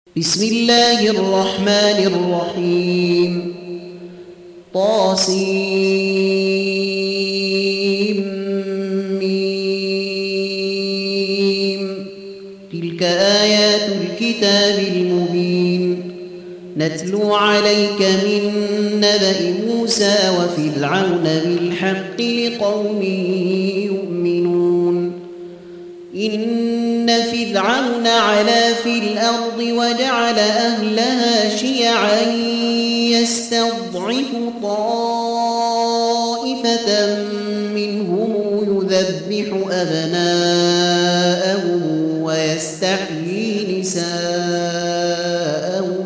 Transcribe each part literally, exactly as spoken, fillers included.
بسم الله الرحمن الرحيم طاسيم ميم تلك آيات الكتاب المبين نتلو عليك من نبأ موسى وفرعون بالحق لقوم يؤمنون إن فرعون علا في الأرض وجعل أهلها شيعا يستضعف طائفة منهم يذبح أبناءهم ويستحيي نساءهم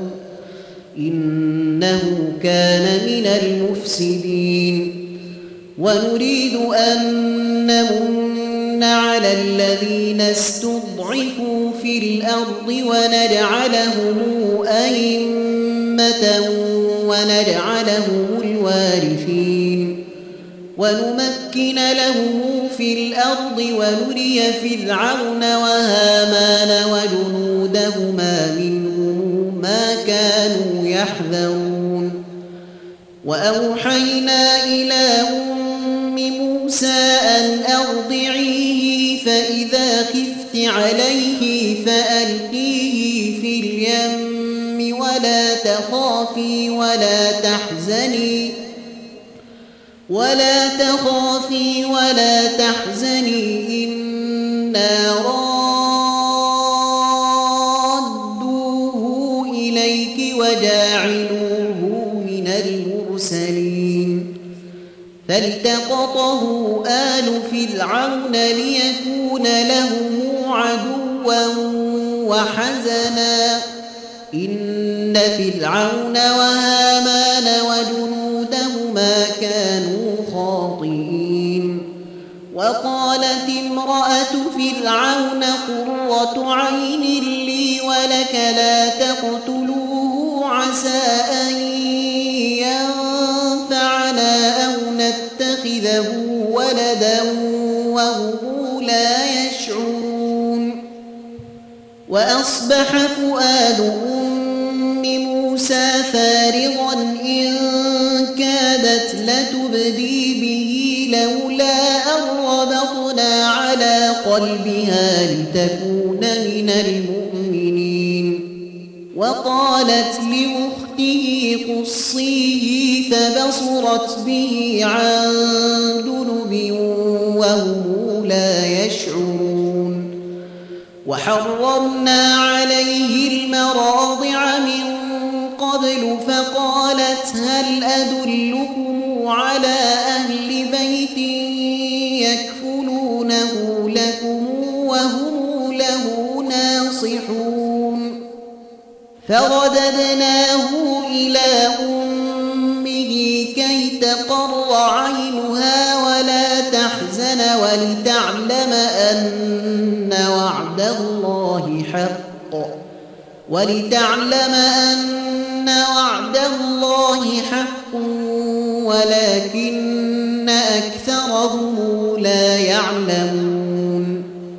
إنه كان من المفسدين ونريد أن نمن على الذين استضعفوا في الأرض ونجعلهم أئمة ونجعلهم الوارثين ونمكن لهم في الأرض ونري فرعون وهامان وجنودهما منهم ما كانوا يحذرون وأوحينا إلى أم موسى أن أرضعيه فإذا خفت عليه فألقيه في اليم ولا تخافي ولا تحزني ولا تخافي ولا تحزني إنا رادوه إليك وجاعلوه من المرسلين فالتقطه آل فرعون ليكون لهم عدوا وحزنا إن فرعون وهامان وجنودهما كانوا خاطئين وقالت امرأة فرعون قرة عين لي ولك لا تقتلوه عسى أن ينفعنا أو نتخذه ولدا وهم لا يشعرون وأصبح فؤاد أم موسى فارغا إن كادت لتبدي به لولا أن ربطنا على قلبها لتكون من المؤمنين وقالت لأخته قصيه فبصرت به عن جنب وهم لا يشعرون وحرمنا عليه المراضع من قبل فقالت هل أدلكم على أهل بيت يكفلونه لكم وهم له ناصحون فرددناه إلى أمه كي تقر عينها ولا تحزن ولتعلم أن وعد الله حق ولتعلم أن وعد الله حق ولكن أكثرهم لا يعلمون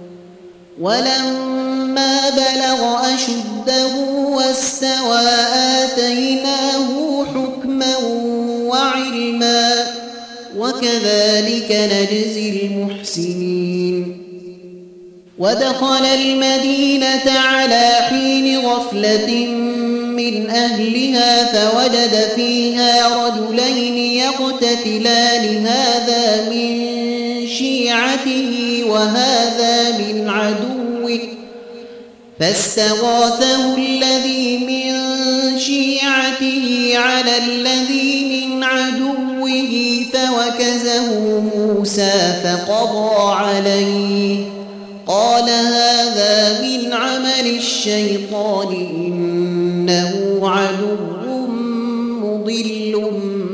ولما بلغ أشده واستوى آتيناه حكما وعلما وكذلك نجزي المحسنين ودخل المدينة على حين غفلة من أهلها فوجد فيها رجلين يقتتلان هذا من شيعته وهذا من عدوه فاستغاثه الذي من شيعته على الذي من عدوه فوكزه موسى فقضى عليه قال هذا من عمل الشيطان إنه عدو مضل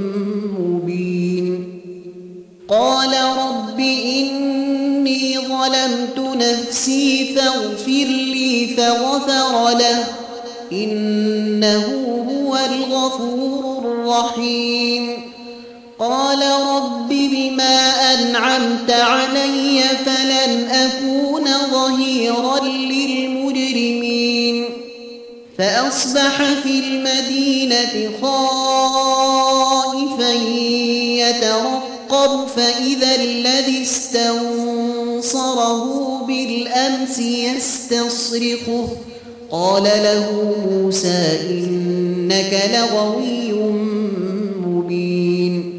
مبين قال رب إني ظلمت نفسي فاغفر لي فغفر له إنه هو الغفور الرحيم قال رب بما أنعمت علي فلن أكون ظهيرا للمجرمين فأصبح في المدينة خائفا يترقب فإذا الذي استنصره بالأمس يستصرخه قال له موسى إنك لغوي مبين.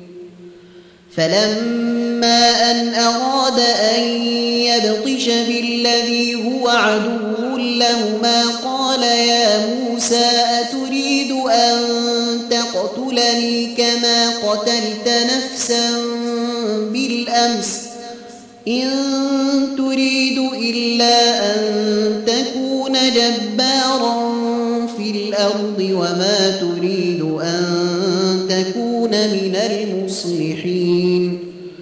فلما أن أراد أن يبطش بالذي هو عدو لهما قال يا موسى أتريد أن تقتلني كما قتلت نفسا بالأمس إن تريد إلا أن تكون جبارا في الأرض وما تريد أن تكون من المصلحين.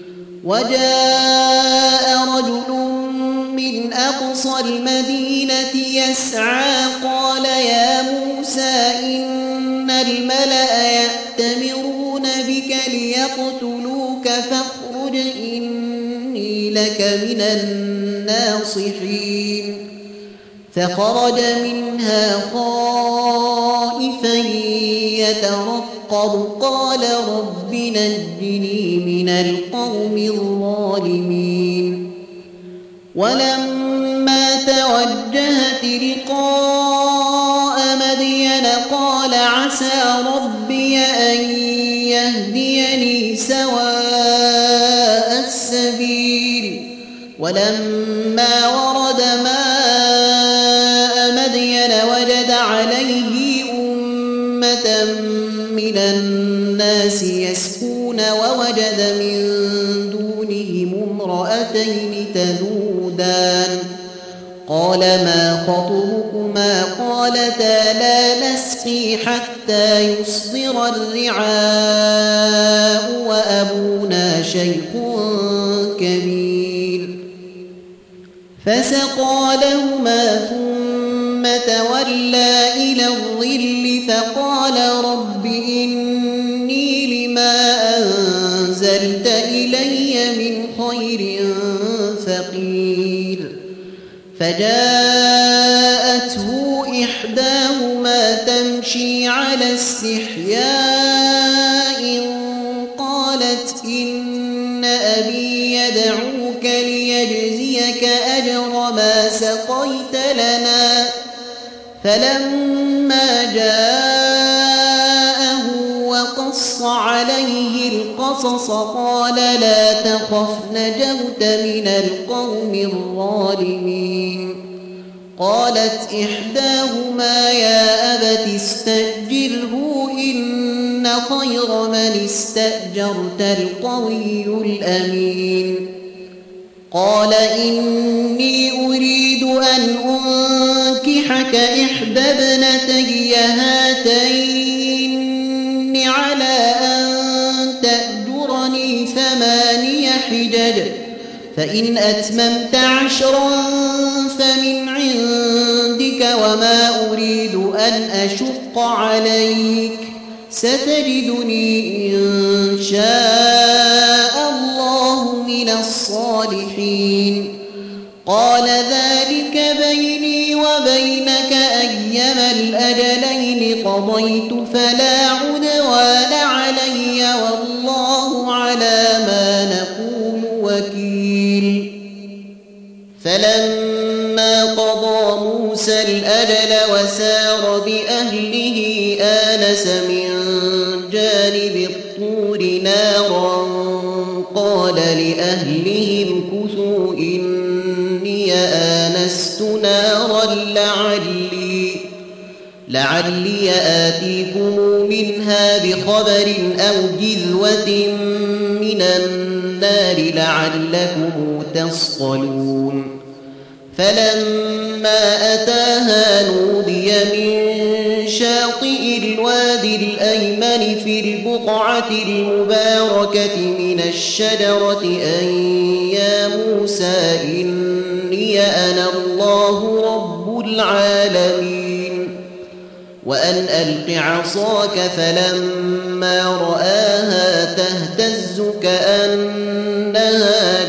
وجاء رجل من أقصى المدينة يسعى قال يا موسى إن الملأ يأتمرون بك ليقتلوك فاخرج إني لك من الناصحين. فخرج منها خائفا يترقب قال رب نجني من القوم الظالمين. ولما توجه تلقاء مدين قال عسى ربي أن يهديني سواء السبيل. ولما ورد ماء مدين وجد عليه أمة من الناس يسقون ووجد من دونهم امرأتين تذودان قال ما خطبكما قالتا لا نسقي حتى يصدر الرعاء وأبونا شيخ كبير. فسقى لهما ثم تولى إلى الظل فقال رب إني لما أنزلت إلي من خير فقير. فجاءته إحداهما تمشي على استحياء قالت إن أبي يدعوك ليجزيك أجر ما سقيت لنا. فلما جاءه وقص عليه القصص قال لا تخف نجوت من القوم الظالمين. قالت إحداهما يا أبت استأجره إن خير من استأجرت القوي الأمين. قال إني أريد أن أنكحك إحدى ابنتي هاتين على أن تأجرني ثماني حجج فإن أتممت عشرا فمن عندك وما أريد أن أشق عليك ستجدني إن شاء الله من الصالحين. قال ذلك بيني وبينك أيما الأجلين قضيت فلا عدوان علي والله على ما نقول وكيل. فلما قضى موسى الأجل وسار بأهله آنس من جانب الطور نارا قال لأهلهم كثوا إني آنست نارا لعلي, لعلي آتيكم منها بخبر أو جذوة من النار لعلكم تصطلون. فلما أتاها نودي من شاطئ الوادي الأيمن في البقعة المباركة من الشجرة أن يا موسى إني أنا الله رب العالمين وأن ألق عصاك. فلما رآها تهتز كأنها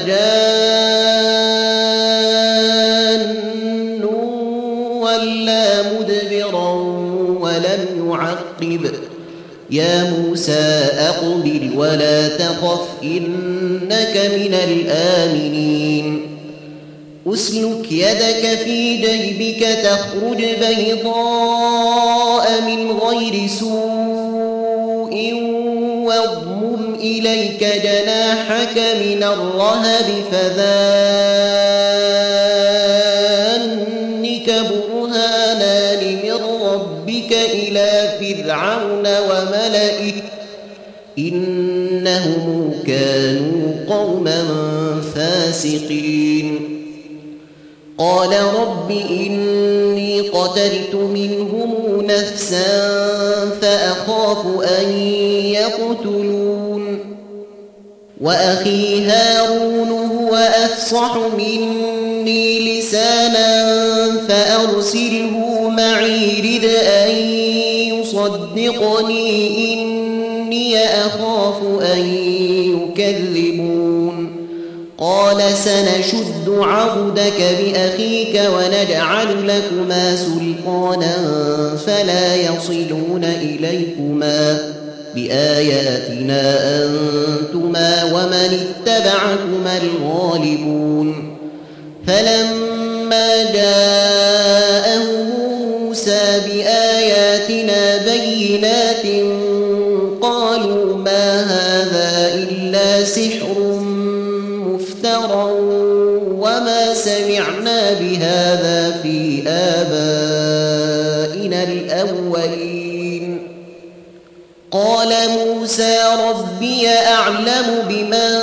جان ولا مدبرا ولم يعقب يا موسى أقبل ولا تخف إنك من الآمنين أسلك يدك في جيبك تخرج بيضاء من غير سوء واضمم إليك جناحك من الرهب فذلك برهانان من ربك إلى فرعون وملئه إنهم كانوا قوما فاسقين قال رب إني قتلت منهم نفسا فأخاف أن يقتلون وأخي هارون هو أفصح مني لسانا فأرسله معي رد أن يصدقني إني أخاف أن يكذبون قال سنشد عضدك بأخيك ونجعل لكما سلطانا فلا يصلون إليكما بآياتنا أنتما ومن اتبعكما الغالبون فلما جاءه موسى بآياتنا بينات قالوا ما هذا إلا سحر مفترى وما سمعنا بهذا في آبائنا الأولين قال موسى ربي أعلم بمن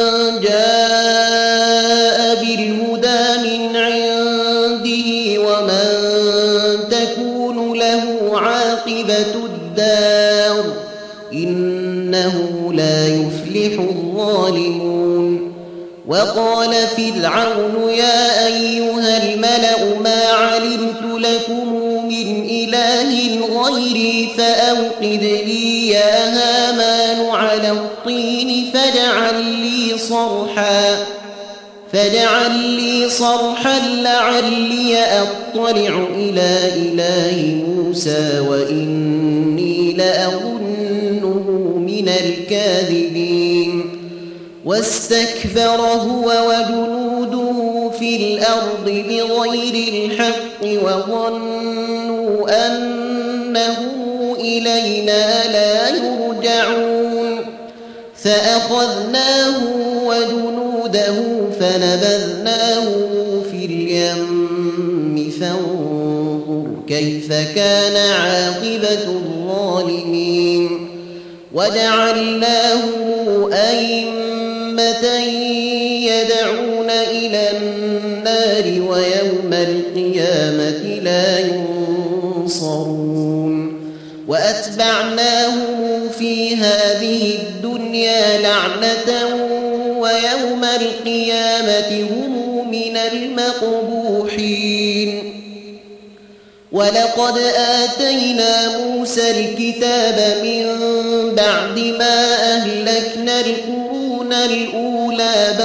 جاء بالهدى من عنده ومن تكون له عاقبة الدار إنه لا يفلح الظالمون وقال فرعون يا أيها الملأ ما علمت لكم من إله غيري فأوقد لي يا هامان على الطين فاجعل لي صرحا فاجعل لي صرحا لعلي أطلع إلى إله موسى وإني لأظنه من الكاذبين واستكبر هو وجنوده في الأرض بغير الحق وظنوا أنهم إلينا لا يرجعون فأخذناه وجنوده فنبذناه في اليم فانظر كيف كان عاقبة الظالمين وجعلناه أئمة يدعون إلى النار ويوم القيامة لا ينصرون وأتبعناهم في هذه الدنيا لعنة ويوم القيامة هم من المقبوحين ولقد آتينا موسى الكتاب من بعد ما أهلكنا القرون الأولى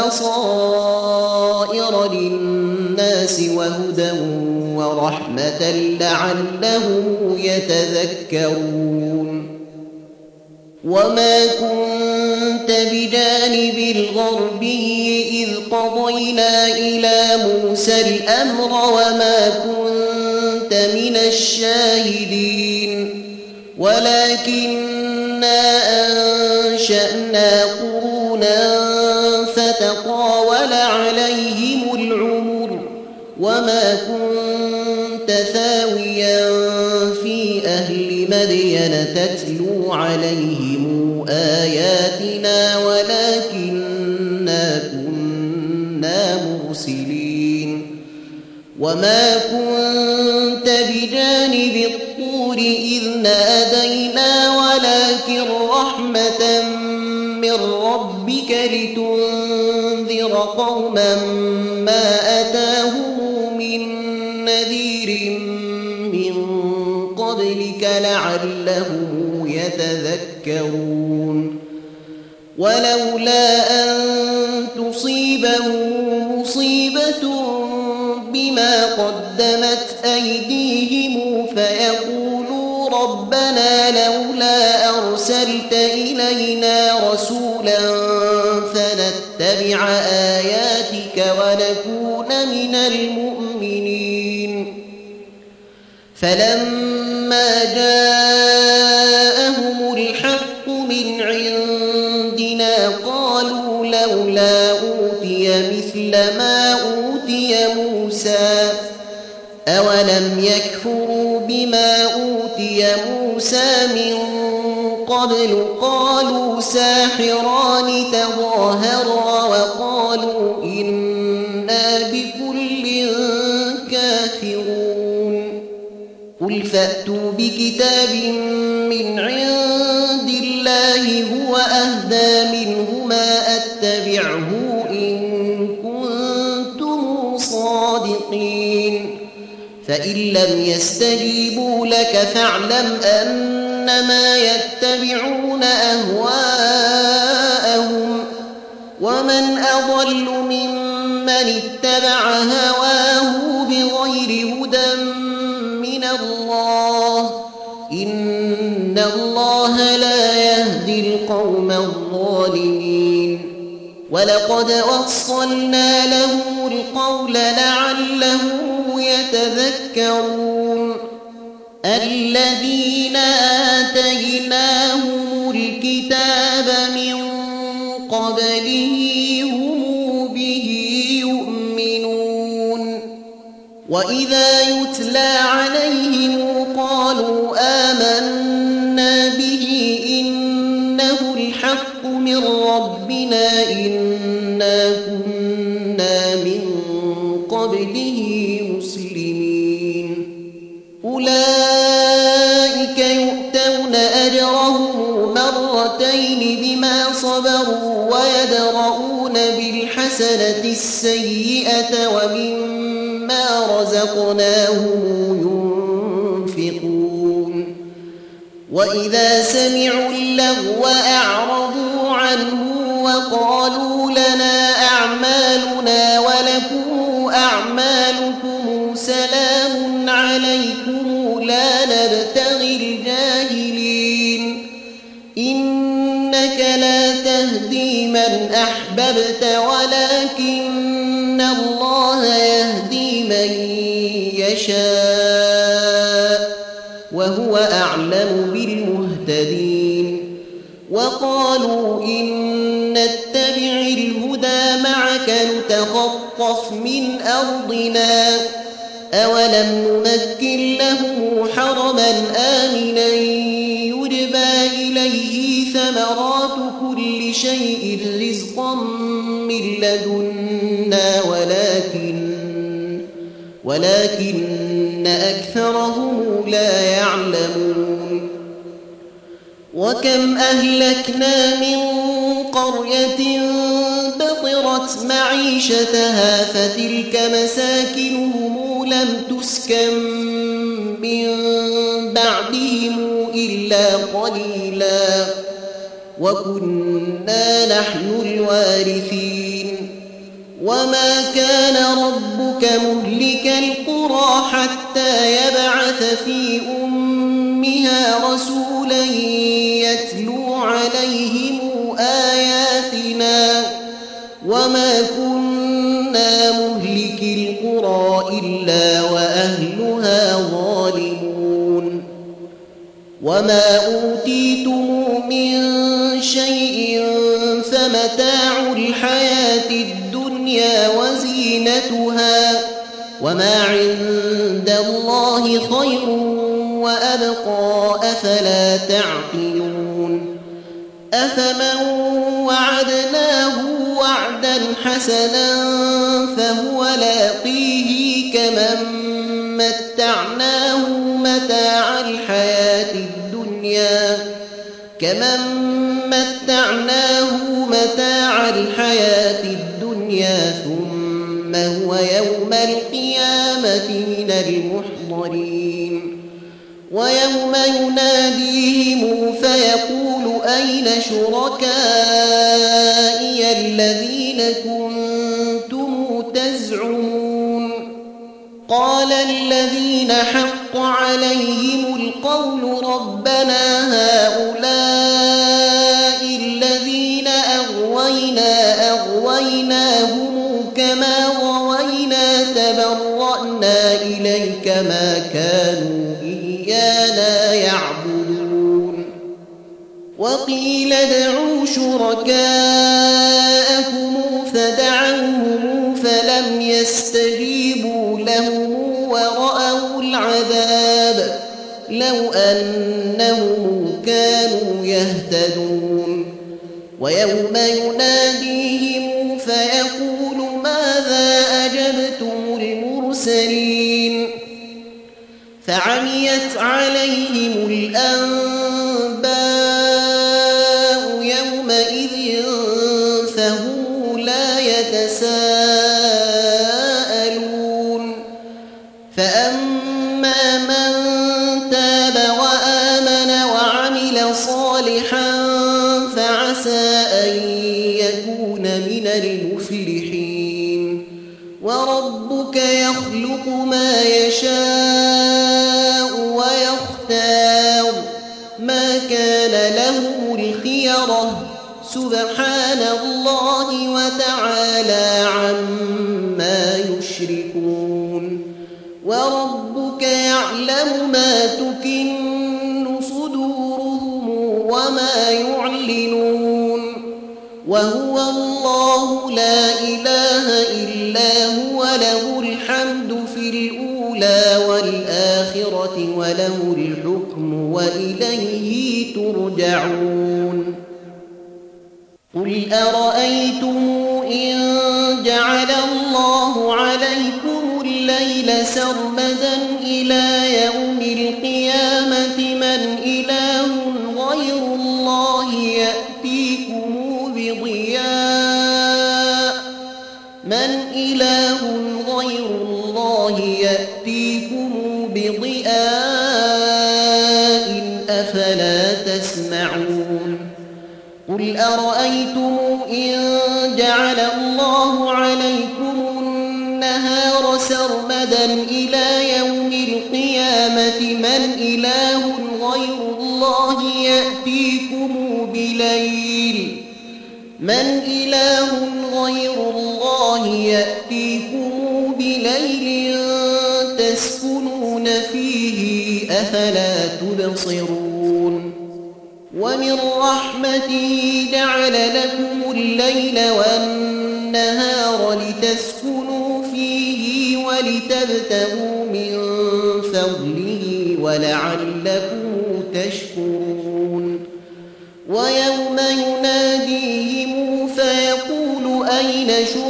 بصائر للناس وهدى ورحمة لعلهم يتذكرون وما كنت بجانب الغربي إذ قضينا إلى موسى الأمر وما كنت من الشاهدين ولكننا أنشأنا قرونا فتطاول عليهم العمر وما كنت ثاويا في أهل مدين تتلو عليهم آياتنا ولكننا كنا مرسلين وما كنت بجانب الطور إذ نادينا ولكن رحمة من ربك لتنذر قوما ما أتاهم من نذير من قبلك لعلهم يتذكرون ولولا أن تصيبهم مصيبة بما قدمت أيديهم فيقولوا ربنا لولا أرسلت إلينا رسولا فنتبع آياتك ونكون من المؤمنين فلما جاءهم الحق من عندنا قالوا لولا أوتي مثل ما أوتي موسى أولم يكفروا بما أوتي موسى من قبل قالوا ساحران تظاهرا وقالوا إنا بكل كافرون قل فأتوا بكتاب من عند الله هو أهدى منهما أتبعه إن كنتم صادقين فإن لم يستجيبوا لك فاعلم أنما يتبعون أهواءهم ومن أضل ممن اتبع هواه بغير هدى من الله إن الله لا يهدي القوم الظالمين ولقد وصلنا لهم القول لعلهم يتذكرون الذين آتيناهم الكتاب من قبله هم به يؤمنون وإذا يتلى عليهم قالوا آمنا به إنه الحق من ربنا إنا كنا من قبله مسلمين أولئك يؤتون أجرهم مرتين بما صبروا ويدرؤون بالحسنة السيئة ومما رزقناهم ينفقون وإذا سمعوا اللغو أعرضوا عنه وقالوا لنا أعمالنا ولكم أعمالكم سلام عليكم لا نبتغي الجاهلين إنك لا تهدي من أحببت ولكن الله يهدي من يشاء وهو أعلم بالمهتدين وقالوا إن نتبع الهدى معك نتخطف من أرضنا أولم نمكن له حرما آمنا يجبى إليه ثمرات كل شيء رزقا من لدنا ولكن ولكن أكثرهم لا يعلمون وكم أهلكنا من قرية بطرت معيشتها فتلك مساكنهم لم تسكن من بعدهم إلا قليلا وكنا نحن الوارثين وما كان ربك مهلك القرى حتى يبعث في أمها رسولا يتلو عليهم آياتنا وما كنا مهلك القرى إلا وأهلها ظالمون وما أوتيتم من شيء فمتاع الحياة الدنيا وزينتها وما عند الله خير وأبقى أفلا تعقلون أفمن وعدناه وعدا حسنا فهو لاقيه كمن متعناه متاع الحياة الدنيا كمن متعناه متاع الحياة الدنيا ثم هو يوم القيامة من المحضرين ويوم يناديهم فيقول أين شركائي الذين كنتم تزعمون قال الذين حق عليهم القول ربنا هؤلاء الذين أغوينا أغويناهم كما غوينا تبرأنا إليك ما كانوا إيانا يعبدون وقيل ادعوا شركاءكم فدعوهم فلم يستجيبوا لهم ورأوا العذاب لو أنهم كانوا يهتدون ويوم يناديهم فيقول ماذا أجبتم المرسلين فعميت عليهم الأنباء يومئذ فهم لا يتساءلون فأما من تاب وآمن وعمل صالحا فعسى أن يكون من المفلحين وربك يخلق ما يشاء ويختار ما كان لهم الخيرة سبحان الله وتعالى عما يشركون وربك يعلم ما تكن صدورهم وما يعلنون وهو الله لا إله إلا هو له الحمد في الأولى والآخرة وله الحكم وإليه ترجعون قل أرأيتم إن جعل الله عليكم الليل سرمدا إلى يوم القيامة من إله غير الله يأتيكم بضياء من إله غير الله يأتيكم بضياء أفلا تسمعون قل أرأيتم إن جعل الله عليكم النهار سرمدا إلى يوم القيامة من إله غير الله يأتيكم بليل من إله غير الله يأتيكم بليل تسكنون فيه أفلا تبصرون ومن رحمته جعل لكم الليل والنهار لتسكنوا فيه ولتبتغوا من فضله ولعلكم تشكرون ويوم يناديهم فيقول أين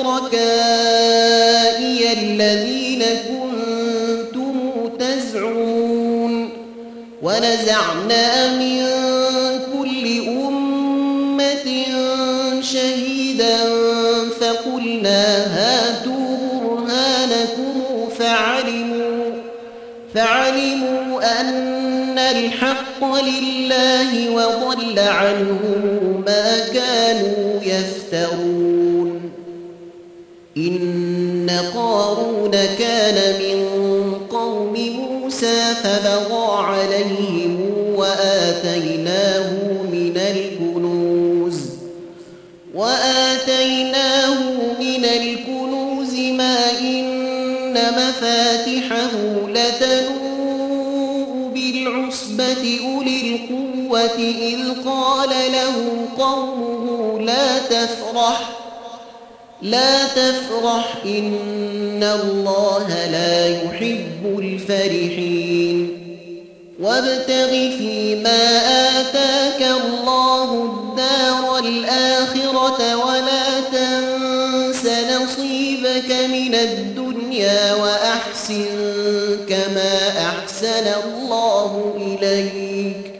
شركائي الذين كنتم تزعمون ونزعنا من كل أمة شهيدا فقلنا هاتوا برهانكم فعلموا فعلموا أن الحق لله وضل عنهم ما كانوا يفترون إن قارون كان من قوم موسى فبغى عليهم وآتيناه من الكنوز وآتيناه من الكنوز ما إن مفاتحه لتنوء بالعصبة أولي القوة إذ قال له قومه لا تفرح لا تفرح إن الله لا يحب الفرحين وابتغ فيما آتاك الله الدار الآخرة ولا تنس نصيبك من الدنيا وأحسن كما أحسن الله إليك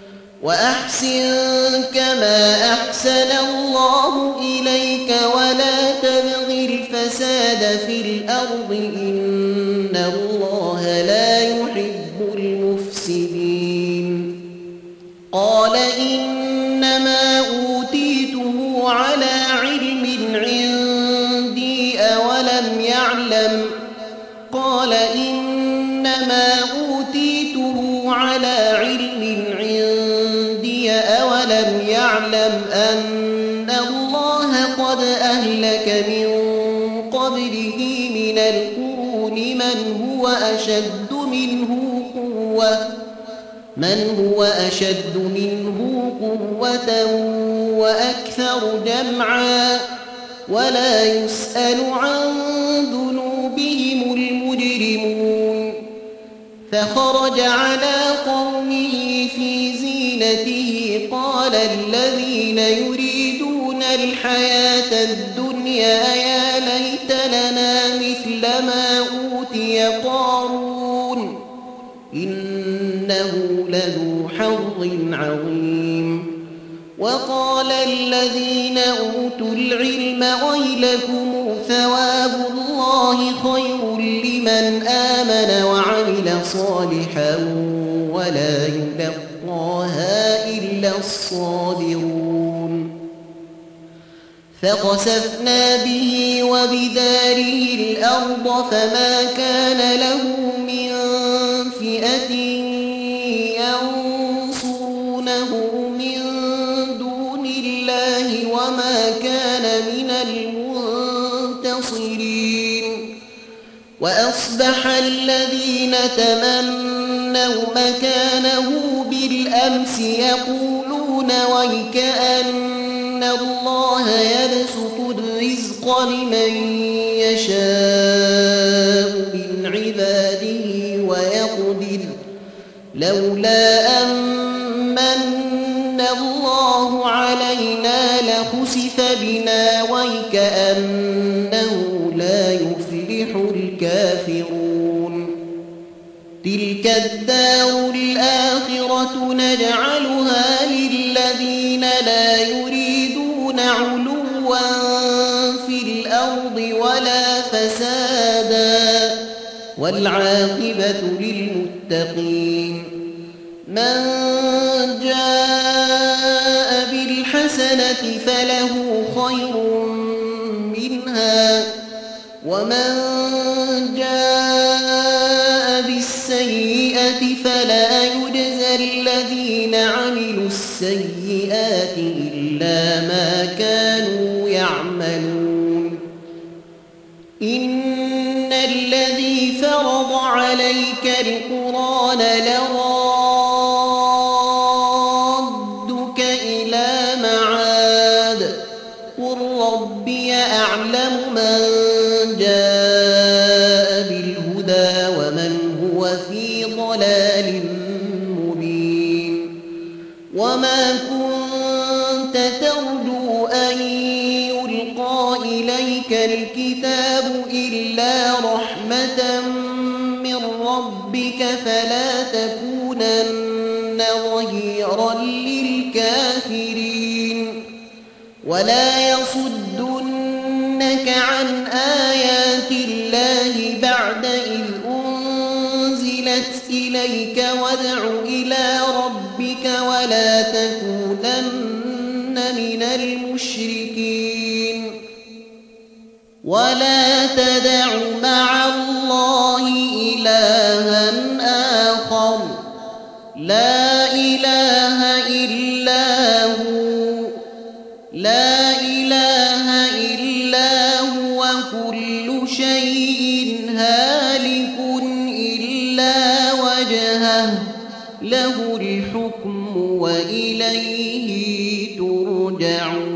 وأحسن كما أحسن الله إليك ولا تبغ الفساد في الأرض إن الله لا يحب المفسدين قال إنما أوتيته على علم عندي أولم يعلم قال إنما أوتيته على علم علم عندي أولم يعلم أن الله قد أهلك من قبله من القرون من هو أشد منه قوة من هو أشد منه قوة وأكثر جمعا ولا يسأل عن ذنوبهم المجرمون فخرج على قومه في زينته قال الذين يريدون الحياة الدنيا يا ليت لنا مثل ما أوتي قارون إنه لذو حظ عظيم وقال الذين أوتوا العلم ويلكم ثواب الله خير لمن آمن وعمل صالحا ولا يلقاها إلا الصابرون فخسفنا به وبداره الأرض فما كان له من فئة ينصرونه من دون الله وما كان من المنتصرين وأصبح الذين تمنوا مكانه بالأمس يقولون ويكأن الله يبسط الرزق لمن يشاء من عباده ويقدر لولا أمن الله علينا لخسف بنا ويكأنه لا يفلح الكافرون تلك الدار الآخرة نجعلها للذين لا يريدون علوا في الأرض ولا فسادا والعاقبة للمتقين من جاء بالحسنة فله خير منها ومن جاء بالسيئة فلا يجزى الذين عملوا السيئات إلا ما كانوا يعملون إن الذي فرض عليك القرآن لرادك إلى معاد قل ربي أعلم من جاء بالهدى ومن هو في ضلال مبين وما كنت ترجو أن يلقى إليك الكتاب إلا رحمة من ربك فلا تكونن ظهيرا للكافرين ولا يصدنك عن آيات الله بعد إذ أنزلت إليك وادع إلى ربك ولا تكونن من المشركين ولا تدع مع الله إلها آخر لا إله إلا هو لا إله إلا هو كل شيء هالك إلا وجهه له الحكم وإليه ترجعون